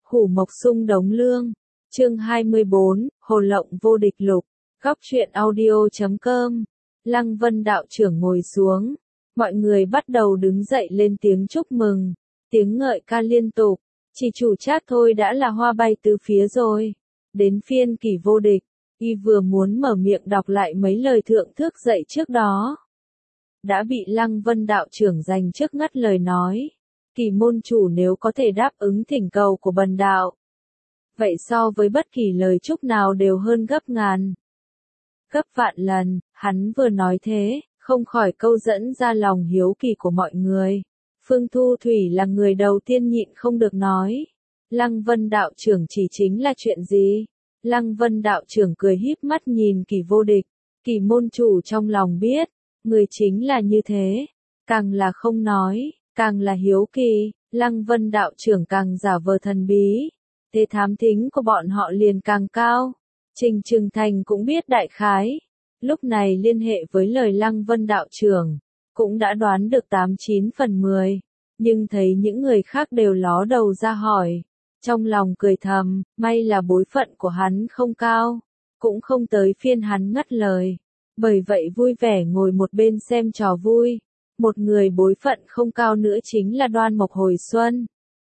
Hủ Mộc Sung Đống Lương. Chương 24, Hồ Lộng Vô Địch Lục. Góc truyện audio.com. Lăng Vân đạo trưởng ngồi xuống. Mọi người bắt đầu đứng dậy lên tiếng chúc mừng. Tiếng ngợi ca liên tục. Chỉ chủ Trác thôi đã là hoa bay tứ phía rồi. Đến phiên Kỳ Vô Địch. Y vừa muốn mở miệng đọc lại mấy lời thượng thức dạy trước đó, đã bị Lăng Vân đạo trưởng giành trước ngắt lời nói. Kỳ môn chủ nếu có thể đáp ứng thỉnh cầu của bần đạo, vậy so với bất kỳ lời chúc nào đều hơn gấp ngàn, gấp vạn lần. Hắn vừa nói thế, không khỏi câu dẫn ra lòng hiếu kỳ của mọi người. Phương Thu Thủy là người đầu tiên nhịn không được nói. Lăng Vân đạo trưởng chỉ chính là chuyện gì? Lăng Vân đạo trưởng cười híp mắt nhìn Kỳ Vô Địch. Kỳ môn chủ trong lòng biết, người chính là như thế. Càng là không nói, càng là hiếu kỳ, Lăng Vân đạo trưởng càng giả vờ thần bí. Thế thám thính của bọn họ liền càng cao. Trình Trừng Thành cũng biết đại khái. Lúc này liên hệ với lời Lăng Vân đạo trưởng, cũng đã đoán được 89 phần 10. Nhưng thấy những người khác đều ló đầu ra hỏi. Trong lòng cười thầm, may là bối phận của hắn không cao, cũng không tới phiên hắn ngắt lời. Bởi vậy vui vẻ ngồi một bên xem trò vui. Một người bối phận không cao nữa chính là Đoan Mộc Hồi Xuân.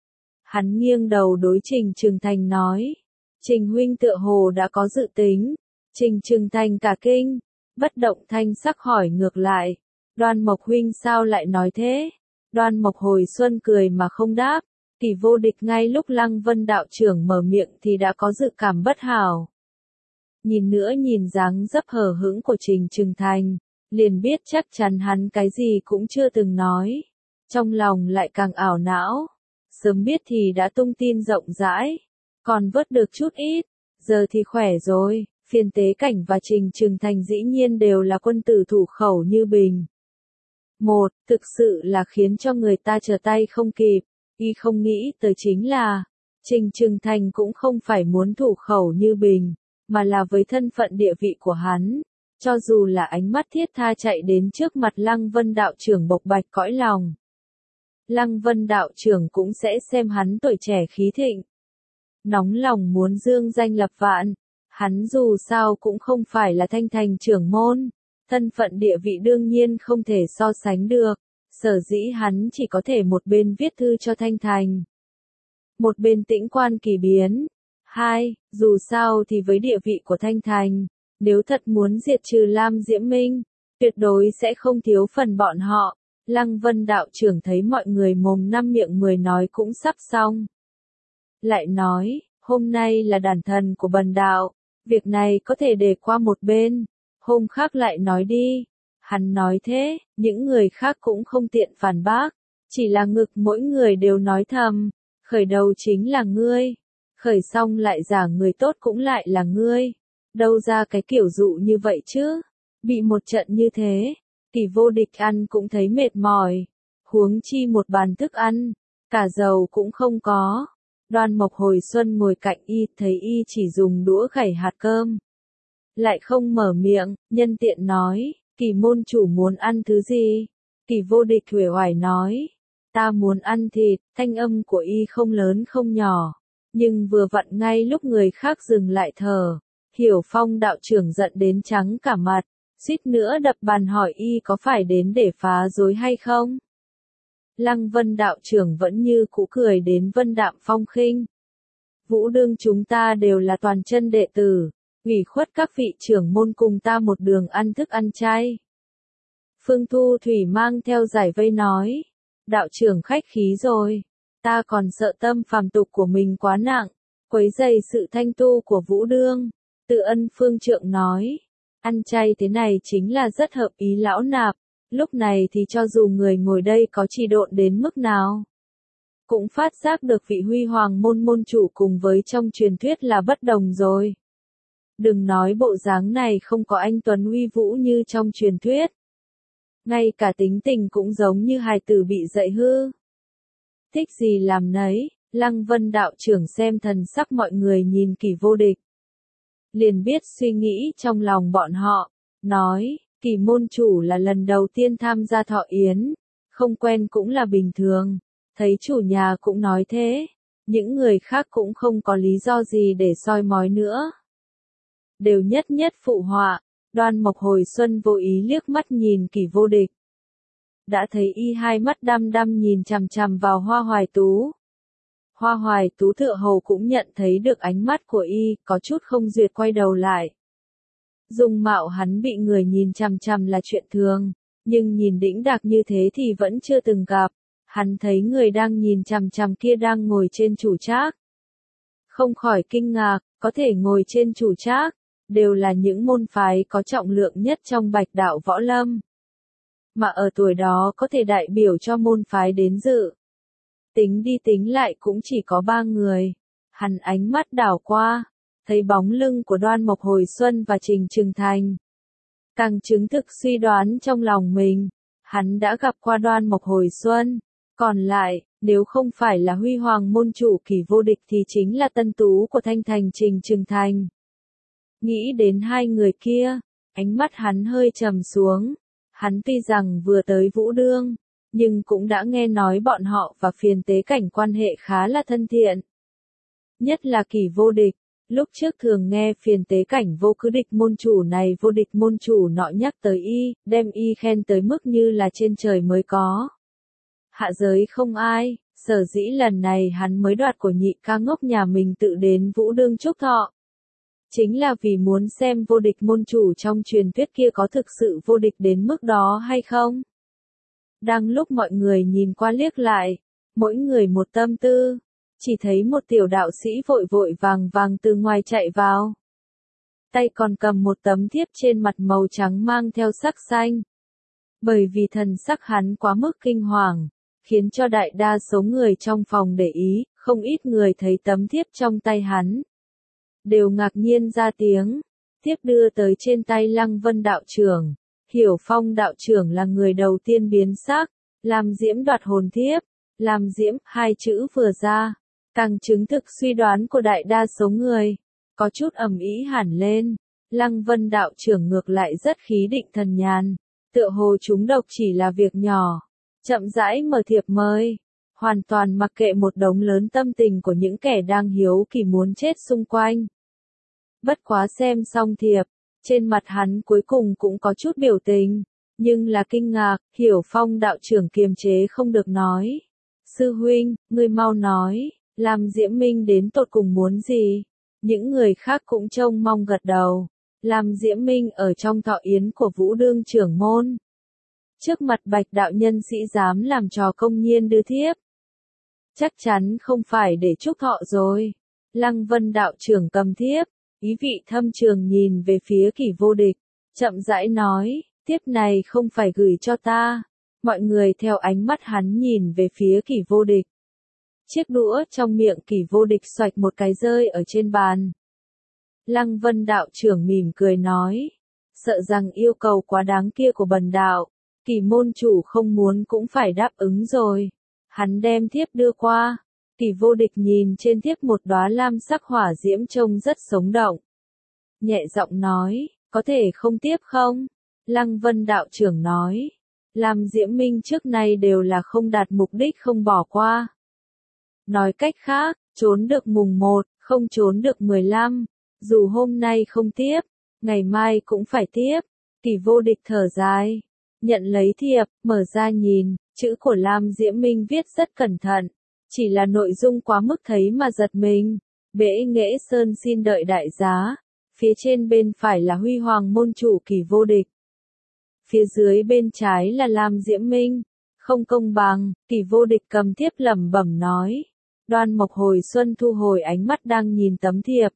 Hắn nghiêng đầu đối Trình Trừng Thành nói. Trình huynh tựa hồ đã có dự tính. Trình Trừng Thành cả kinh, bất động thanh sắc hỏi ngược lại. Đoan Mộc huynh sao lại nói thế? Đoan Mộc Hồi Xuân cười mà không đáp. Kỳ Vô Địch ngay lúc Lăng Vân đạo trưởng mở miệng thì đã có dự cảm bất hảo. Nhìn nữa nhìn dáng dấp hờ hững của Trình Trừng Thành, liền biết chắc chắn hắn cái gì cũng chưa từng nói. Trong lòng lại càng ảo não. Sớm biết thì đã tung tin rộng rãi, còn vớt được chút ít, giờ thì khỏe rồi. Phiên Tế Cảnh và Trình Trừng Thành dĩ nhiên đều là quân tử thủ khẩu như bình. Thực sự là khiến cho người ta trở tay không kịp. Y không nghĩ tới chính là, Trình Trừng Thành cũng không phải muốn thủ khẩu như bình, mà là với thân phận địa vị của hắn. Cho dù là ánh mắt thiết tha chạy đến trước mặt Lăng Vân đạo trưởng bộc bạch cõi lòng, Lăng Vân đạo trưởng cũng sẽ xem hắn tuổi trẻ khí thịnh, nóng lòng muốn dương danh lập vạn. Hắn dù sao cũng không phải là Thanh Thành trưởng môn, thân phận địa vị đương nhiên không thể so sánh được. Sở dĩ hắn chỉ có thể một bên viết thư cho Thanh Thành, một bên tĩnh quan kỳ biến. Dù sao thì với địa vị của Thanh Thành, nếu thật muốn diệt trừ Lam Diễm Minh, tuyệt đối sẽ không thiếu phần bọn họ. Lăng Vân đạo trưởng thấy mọi người mồm năm miệng mười nói cũng sắp xong, lại nói, hôm nay là đản thần của bần đạo, việc này có thể để qua một bên, hôm khác lại nói đi. Hắn nói thế, những người khác cũng không tiện phản bác, chỉ là ngực mỗi người đều nói thầm, khởi đầu chính là ngươi, khởi xong lại giả người tốt cũng lại là ngươi, đâu ra cái kiểu dụ như vậy chứ. Bị một trận như thế, Kỳ Vô Địch ăn cũng thấy mệt mỏi, huống chi một bàn thức ăn, cả dầu cũng không có. Đoan Mộc Hồi Xuân ngồi cạnh y, thấy y chỉ dùng đũa khẩy hạt cơm, lại không mở miệng, nhân tiện nói. Kỳ môn chủ muốn ăn thứ gì? Kỳ Vô Địch uể oải nói. Ta muốn ăn thịt. Thanh âm của y không lớn không nhỏ, nhưng vừa vặn ngay lúc người khác dừng lại thở. Hiểu Phong đạo trưởng giận đến trắng cả mặt, suýt nữa đập bàn hỏi y có phải đến để phá rối hay không? Lăng Vân đạo trưởng vẫn như cũ cười đến vân đạm phong khinh. Vũ đương chúng ta đều là toàn chân đệ tử, ủy khuất các vị trưởng môn cùng ta một đường ăn thức ăn chay. Phương Thu Thủy mang theo giải vây nói, đạo trưởng khách khí rồi, ta còn sợ tâm phàm tục của mình quá nặng, quấy rầy sự thanh tu của Vũ đương. Tự Ân Phương trượng nói, ăn chay thế này chính là rất hợp ý lão nạp, lúc này thì cho dù người ngồi đây có trì độn đến mức nào, cũng phát giác được vị huy hoàng môn môn chủ cùng với trong truyền thuyết là bất đồng rồi. Đừng nói bộ dáng này không có anh tuấn uy vũ như trong truyền thuyết, ngay cả tính tình cũng giống như hài tử bị dạy hư. Thích gì làm nấy. Lăng Vân đạo trưởng xem thần sắc mọi người nhìn Kỳ Vô Địch, liền biết suy nghĩ trong lòng bọn họ, nói, Kỳ môn chủ là lần đầu tiên tham gia thọ yến, không quen cũng là bình thường, thấy chủ nhà cũng nói thế, Những người khác cũng không có lý do gì để soi mói nữa. Đều nhất nhất phụ họa, Đoan Mộc hồi xuân vô ý liếc mắt nhìn Kỷ Vô Địch. Đã thấy y hai mắt đăm đăm nhìn chằm chằm vào Hoa Hoài Tú. Hoa Hoài Tú tựa hồ cũng nhận thấy được ánh mắt của y, có chút không duyệt quay đầu lại. Dung mạo hắn bị người nhìn chằm chằm là chuyện thường, nhưng nhìn đĩnh đạc như thế thì vẫn chưa từng gặp. Hắn thấy người đang nhìn chằm chằm kia đang ngồi trên chủ trác. Không khỏi kinh ngạc, có thể ngồi trên chủ trác, đều là những môn phái có trọng lượng nhất trong Bạch đạo võ lâm. Mà ở tuổi đó có thể đại biểu cho môn phái đến dự. Tính đi tính lại cũng chỉ có 3 người. Hắn ánh mắt đảo qua, thấy bóng lưng của Đoan Mộc hồi xuân và Trình Trừng Thành. Càng chứng thực suy đoán trong lòng mình, hắn đã gặp qua Đoan Mộc hồi xuân. Còn lại, nếu không phải là huy hoàng môn chủ Kỷ Vô Địch thì chính là tân tú của Thanh Thành Trình Trừng Thành. Nghĩ đến hai người kia, ánh mắt hắn hơi trầm xuống. Hắn tuy rằng vừa tới Vũ Đương, nhưng cũng đã nghe nói bọn họ và Phiền Tế Cảnh quan hệ khá là thân thiện. Nhất là Kỷ Vô Địch, lúc trước thường nghe Phiền Tế Cảnh vô cứ địch môn chủ này vô địch môn chủ nọ nhắc tới y, đem y khen tới mức như là trên trời mới có. Hạ giới không ai, sở dĩ lần này hắn mới đoạt của nhị ca ngốc nhà mình tự đến Vũ Đương chúc thọ. Chính là vì muốn xem vô địch môn chủ trong truyền thuyết kia có thực sự vô địch đến mức đó hay không. Đang lúc mọi người nhìn qua liếc lại, mỗi người một tâm tư, chỉ thấy một tiểu đạo sĩ vội vội vàng vàng từ ngoài chạy vào. Tay còn cầm một tấm thiếp trên mặt màu trắng mang theo sắc xanh. Bởi vì thần sắc hắn quá mức kinh hoàng, khiến cho đại đa số người trong phòng để ý, không ít người thấy tấm thiếp trong tay hắn. Đều ngạc nhiên ra tiếng, thiếp đưa tới trên tay Lăng Vân đạo trưởng. Hiểu Phong đạo trưởng là người đầu tiên biến sắc, làm diễm đoạt hồn thiếp, làm diễm, hai chữ vừa ra, càng chứng thực suy đoán của đại đa số người, có chút ầm ĩ hẳn lên. Lăng Vân đạo trưởng ngược lại rất khí định thần nhàn, tựa hồ chúng độc chỉ là việc nhỏ, chậm rãi mở thiệp mời, hoàn toàn mặc kệ một đống lớn tâm tình của những kẻ đang hiếu kỳ muốn chết xung quanh. Bất quá xem xong thiệp, trên mặt hắn cuối cùng cũng có chút biểu tình, nhưng là kinh ngạc. Hiểu Phong đạo trưởng kiềm chế không được nói. Sư huynh, ngươi mau nói, làm Diễm Minh đến tột cùng muốn gì? Những người khác cũng trông mong gật đầu. Làm Diễm Minh ở trong thọ yến của Vũ Đương trưởng môn. Trước mặt Bạch đạo nhân sĩ dám làm trò công nhiên đưa thiếp. Chắc chắn không phải để chúc thọ rồi. Lăng Vân đạo trưởng cầm thiếp, ý vị thâm trường nhìn về phía Kỷ Vô Địch, chậm rãi nói, thiếp này không phải gửi cho ta. Mọi người theo ánh mắt hắn nhìn về phía Kỷ Vô Địch. Chiếc đũa trong miệng Kỷ Vô Địch xoạch một cái rơi ở trên bàn. Lăng Vân đạo trưởng mỉm cười nói, sợ rằng yêu cầu quá đáng kia của bần đạo, Kỷ môn chủ không muốn cũng phải đáp ứng rồi. Hắn đem thiếp đưa qua. Kỷ Vô Địch nhìn trên thiếp một đóa lam sắc hỏa diễm trông rất sống động. Nhẹ giọng nói, có thể không tiếp không? Lăng Vân đạo trưởng nói, làm Diễm Minh trước nay đều là không đạt mục đích không bỏ qua. Nói cách khác, trốn được mùng 1, không trốn được 15, dù hôm nay không tiếp, ngày mai cũng phải tiếp. Kỷ Vô Địch thở dài, nhận lấy thiệp, mở ra nhìn, chữ của Lam Diễm Minh viết rất cẩn thận. Chỉ là nội dung quá mức thấy mà giật mình. Bể Nghệ Sơn xin đợi đại giá. Phía trên bên phải là huy hoàng môn chủ Kỷ Vô Địch. Phía dưới bên trái là Lam Diễm Minh. Không công bằng, Kỷ Vô Địch cầm thiếp lẩm bẩm nói. Đoan Mộc hồi xuân thu hồi ánh mắt đang nhìn tấm thiệp.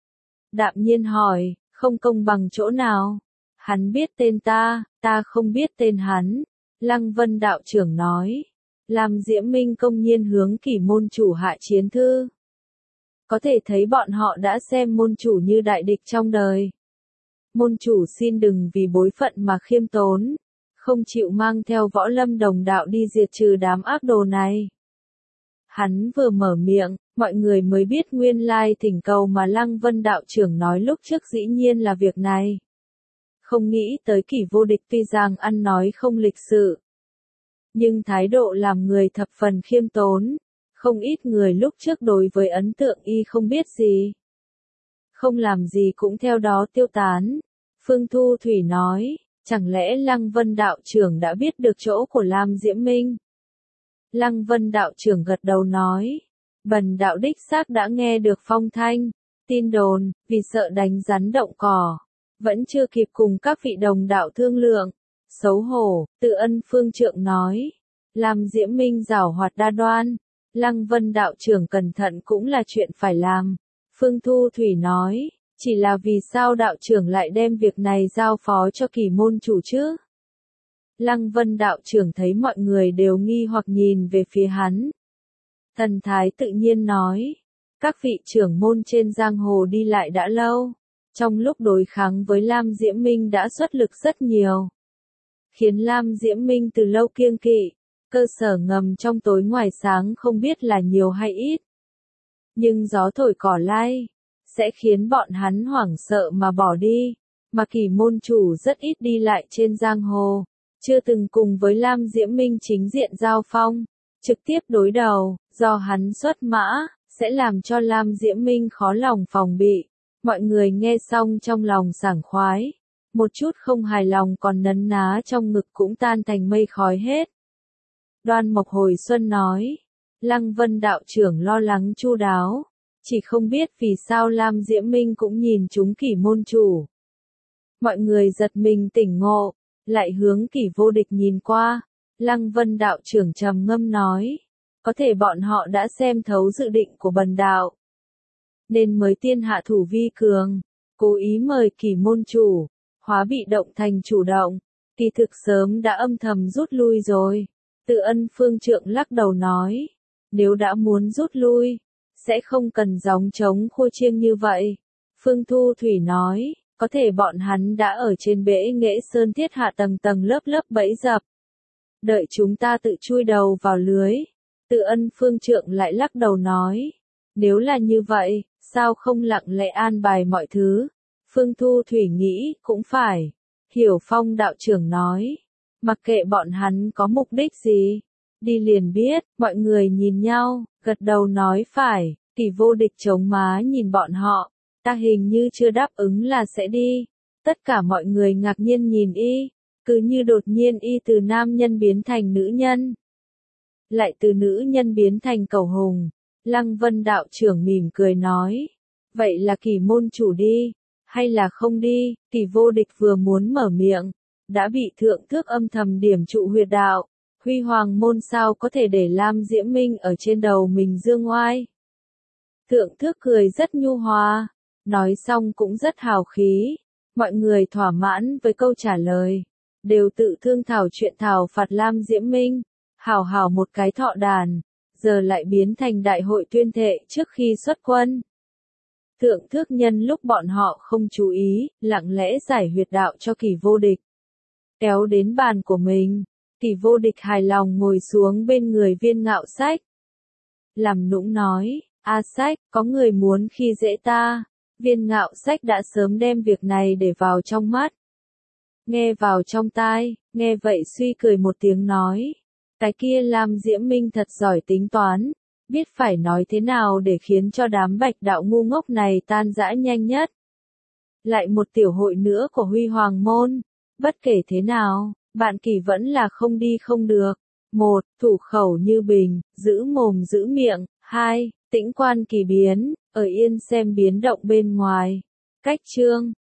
Đạm nhiên hỏi, không công bằng chỗ nào? Hắn biết tên ta không biết tên hắn. Lăng Vân đạo trưởng nói. Làm Diễm Minh công nhiên hướng Kỷ môn chủ hạ chiến thư. Có thể thấy bọn họ đã xem môn chủ như đại địch trong đời. Môn chủ xin đừng vì bối phận mà khiêm tốn, không chịu mang theo võ lâm đồng đạo đi diệt trừ đám ác đồ này. Hắn vừa mở miệng, mọi người mới biết nguyên lai thỉnh cầu mà Lăng Vân đạo trưởng nói lúc trước dĩ nhiên là việc này. Không nghĩ tới Kỷ Vô Địch tuy rằng ăn nói không lịch sự, nhưng thái độ làm người thập phần khiêm tốn, Không ít người lúc trước đối với ấn tượng y không biết gì. Không làm gì cũng theo đó tiêu tán. Phương Thu Thủy nói, chẳng lẽ Lăng Vân đạo trưởng đã biết được chỗ của Lam Diễm Minh? Lăng Vân đạo trưởng gật đầu nói, bần đạo đích xác đã nghe được phong thanh, tin đồn, vì sợ đánh rắn động cỏ, vẫn chưa kịp cùng các vị đồng đạo thương lượng. Xấu hổ, Tự Ân phương trượng nói, Lam Diễm Minh giảo hoạt đa đoan, Lăng Vân đạo trưởng cẩn thận cũng là chuyện phải làm. Phương Thu Thủy nói, chỉ là vì sao đạo trưởng lại đem việc này giao phó cho Kỳ môn chủ chứ? Lăng Vân đạo trưởng thấy mọi người đều nghi hoặc nhìn về phía hắn. Thần thái tự nhiên nói, các vị trưởng môn trên giang hồ đi lại đã lâu, trong lúc đối kháng với Lam Diễm Minh đã xuất lực rất nhiều, khiến Lam Diễm Minh từ lâu kiêng kỵ, cơ sở ngầm trong tối ngoài sáng không biết là nhiều hay ít. Nhưng gió thổi cỏ lay, sẽ khiến bọn hắn hoảng sợ mà bỏ đi, mà Kỳ môn chủ rất ít đi lại trên giang hồ, chưa từng cùng với Lam Diễm Minh chính diện giao phong, trực tiếp đối đầu, do hắn xuất mã, sẽ làm cho Lam Diễm Minh khó lòng phòng bị. Mọi người nghe xong trong lòng sảng khoái, một chút không hài lòng còn nấn ná trong ngực cũng tan thành mây khói hết. Đoan Mộc hồi xuân nói, Lăng Vân đạo trưởng lo lắng chu đáo, chỉ không biết vì sao Lam Diễm Minh cũng nhìn chúng Kỳ môn chủ. Mọi người giật mình tỉnh ngộ, lại hướng Kỳ vô địch nhìn qua. Lăng Vân đạo trưởng trầm ngâm nói, có thể bọn họ đã xem thấu dự định của bần đạo, nên mới tiên hạ thủ vi cường, cố ý mời Kỳ môn chủ, hóa bị động thành chủ động, kỳ thực sớm đã âm thầm rút lui rồi. Tự Ân phương trượng lắc đầu nói, nếu đã muốn rút lui, sẽ không cần gióng trống khua chiêng như vậy. Phương Thu Thủy nói, có thể bọn hắn đã ở trên bể Nghệ Sơn thiết hạ tầng tầng lớp lớp bẫy dập, đợi chúng ta tự chui đầu vào lưới. Tự Ân phương trượng lại lắc đầu nói, nếu là như vậy, sao không lặng lẽ an bài mọi thứ? Phương Thu Thủy nghĩ, cũng phải. Hiểu Phong đạo trưởng nói, mặc kệ bọn hắn có mục đích gì, đi liền biết. Mọi người nhìn nhau, gật đầu nói phải. Kỳ vô địch chống má nhìn bọn họ, ta hình như chưa đáp ứng là sẽ đi. Tất cả mọi người ngạc nhiên nhìn y, cứ như đột nhiên y từ nam nhân biến thành nữ nhân, lại từ nữ nhân biến thành cầu hùng. Lăng Vân đạo trưởng mỉm cười nói, vậy là Kỳ môn chủ đi, hay là không đi? Kỳ vô địch vừa muốn mở miệng, đã bị thượng thước âm thầm điểm trụ huyệt đạo. Huy Hoàng môn sao có thể để Lam Diễm Minh ở trên đầu mình dương oai? Thượng thước cười rất nhu hòa, nói xong cũng rất hào khí. Mọi người thỏa mãn với câu trả lời, đều tự thương thảo chuyện thảo phạt Lam Diễm Minh. Hảo hảo một cái thọ đàn, giờ lại biến thành đại hội tuyên thệ trước khi xuất quân. Thượng thước nhân lúc bọn họ không chú ý, lặng lẽ giải huyệt đạo cho Kỳ vô địch. Kéo đến bàn của mình, Kỳ vô địch hài lòng ngồi xuống bên người Viên Ngạo Sách. Làm nũng nói, A Sách, có người muốn khi dễ ta. Viên Ngạo Sách đã sớm đem việc này để vào trong mắt, nghe vào trong tai, nghe vậy suy cười một tiếng nói, cái kia Lam Diễm Minh thật giỏi tính toán, biết phải nói thế nào để khiến cho đám bạch đạo ngu ngốc này tan rã nhanh nhất. Lại một tiểu hội nữa của Huy Hoàng môn, bất kể thế nào, bạn Kỳ vẫn là không đi không được. 1. Thủ khẩu như bình, giữ mồm giữ miệng. 2. Tĩnh quan kỳ biến, ở yên xem biến động bên ngoài. Cách chương